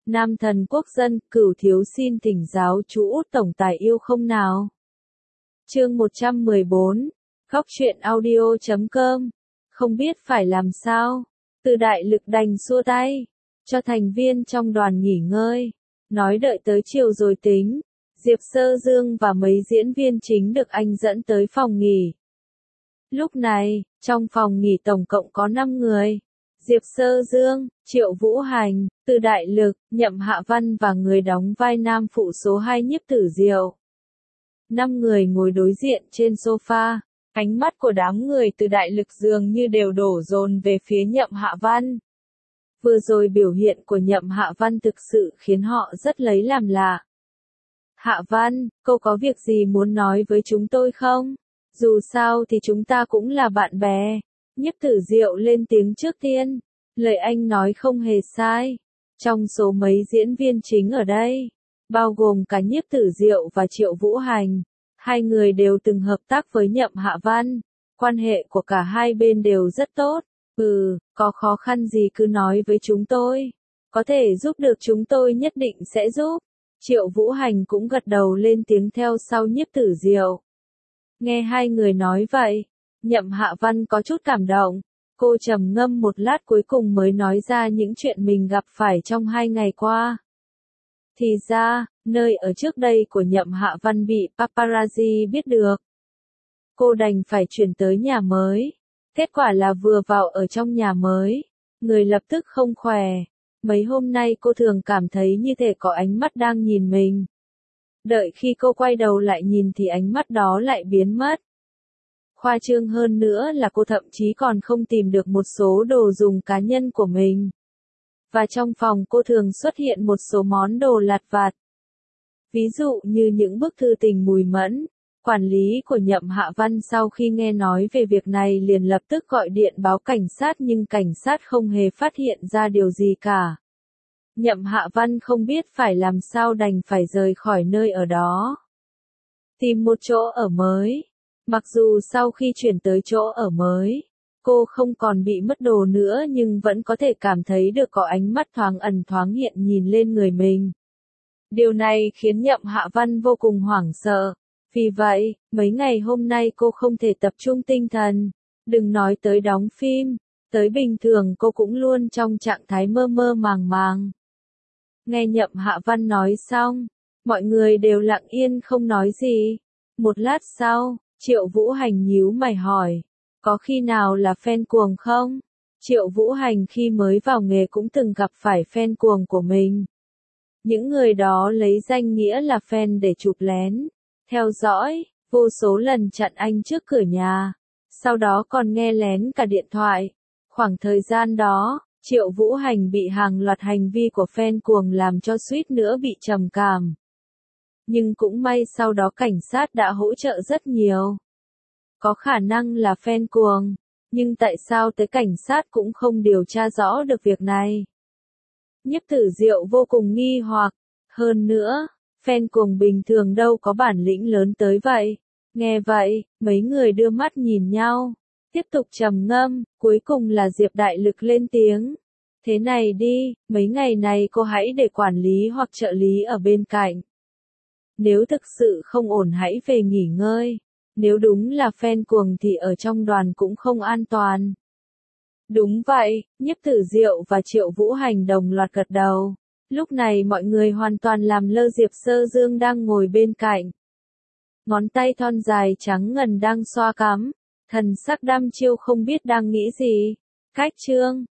Nam thần quốc dân, Cửu thiếu xin thỉnh giáo chú Út tổng tài yêu không nào. Chương 114, Góc truyện audio.com. Không biết phải làm sao, Từ Đại Lực đành xua tay, cho thành viên trong đoàn nghỉ ngơi, nói đợi tới chiều rồi tính. Diệp Sơ Dương và mấy diễn viên chính được anh dẫn tới phòng nghỉ. Lúc này, trong phòng nghỉ tổng cộng có 5 người. Diệp Sơ Dương, Triệu Vũ Hành, Từ Đại Lực, Nhậm Hạ Văn và người đóng vai nam phụ số 2 Nhiếp Tử Diệu. 5 người ngồi đối diện trên sofa, ánh mắt của đám người Từ Đại Lực dường như đều đổ dồn về phía Nhậm Hạ Văn. Vừa rồi biểu hiện của Nhậm Hạ Văn thực sự khiến họ rất lấy làm lạ. Hạ Văn, cô có việc gì muốn nói với chúng tôi không? Dù sao thì chúng ta cũng là bạn bè. Nhiếp Tử Diệu lên tiếng trước tiên. Lời anh nói không hề sai. Trong số mấy diễn viên chính ở đây, bao gồm cả Nhiếp Tử Diệu và Triệu Vũ Hành, hai người đều từng hợp tác với Nhậm Hạ Văn. Quan hệ của cả hai bên đều rất tốt. Có khó khăn gì cứ nói với chúng tôi. Có thể giúp được chúng tôi nhất định sẽ giúp. Triệu Vũ Hành cũng gật đầu lên tiếng theo sau Nhiếp Tử Diệu. Nghe hai người nói vậy, Nhậm Hạ Văn có chút cảm động. Cô trầm ngâm một lát cuối cùng mới nói ra những chuyện mình gặp phải trong 2 ngày qua. Thì ra, nơi ở trước đây của Nhậm Hạ Văn bị paparazzi biết được. Cô đành phải chuyển tới nhà mới. Kết quả là vừa vào ở trong nhà mới, người lập tức không khỏe. Mấy hôm nay cô thường cảm thấy như thể có ánh mắt đang nhìn mình. Đợi khi cô quay đầu lại nhìn thì ánh mắt đó lại biến mất. Khoa trương hơn nữa là cô thậm chí còn không tìm được một số đồ dùng cá nhân của mình. Và trong phòng cô thường xuất hiện một số món đồ lặt vặt. Ví dụ như những bức thư tình mùi mẫn. Quản lý của Nhậm Hạ Văn sau khi nghe nói về việc này liền lập tức gọi điện báo cảnh sát nhưng cảnh sát không hề phát hiện ra điều gì cả. Nhậm Hạ Văn không biết phải làm sao đành phải rời khỏi nơi ở đó. Tìm một chỗ ở mới. Mặc dù sau khi chuyển tới chỗ ở mới, cô không còn bị mất đồ nữa nhưng vẫn có thể cảm thấy được có ánh mắt thoáng ẩn thoáng hiện nhìn lên người mình. Điều này khiến Nhậm Hạ Văn vô cùng hoảng sợ. Vì vậy, mấy ngày hôm nay cô không thể tập trung tinh thần. Đừng nói tới đóng phim, tới bình thường cô cũng luôn trong trạng thái mơ mơ màng màng. Nghe Nhậm Hạ Văn nói xong, mọi người đều lặng yên không nói gì. Một lát sau, Triệu Vũ Hành nhíu mày hỏi, có khi nào là fan cuồng không? Triệu Vũ Hành khi mới vào nghề cũng từng gặp phải fan cuồng của mình. Những người đó lấy danh nghĩa là fan để chụp lén, theo dõi, vô số lần chặn anh trước cửa nhà, sau đó còn nghe lén cả điện thoại. Khoảng thời gian đó, Triệu Vũ Hành bị hàng loạt hành vi của fan cuồng làm cho suýt nữa bị trầm cảm. Nhưng cũng may sau đó cảnh sát đã hỗ trợ rất nhiều. Có khả năng là fan cuồng, nhưng tại sao tới cảnh sát cũng không điều tra rõ được việc này? Nhiếp Tử Diệu vô cùng nghi hoặc, hơn nữa, fan cuồng bình thường đâu có bản lĩnh lớn tới vậy. Nghe vậy, mấy người đưa mắt nhìn nhau, tiếp tục trầm ngâm, cuối cùng là Diệp Đại Lực lên tiếng. Thế này đi, mấy ngày này cô hãy để quản lý hoặc trợ lý ở bên cạnh. Nếu thực sự không ổn hãy về nghỉ ngơi. Nếu đúng là fan cuồng thì ở trong đoàn cũng không an toàn. Đúng vậy, Nhiếp Tử Diệu và Triệu Vũ Hành đồng loạt gật đầu. Lúc này mọi người hoàn toàn làm lơ Diệp Sơ Dương đang ngồi bên cạnh. Ngón tay thon dài trắng ngần đang xoa cắm, thần sắc đăm chiêu không biết đang nghĩ gì. Cách chương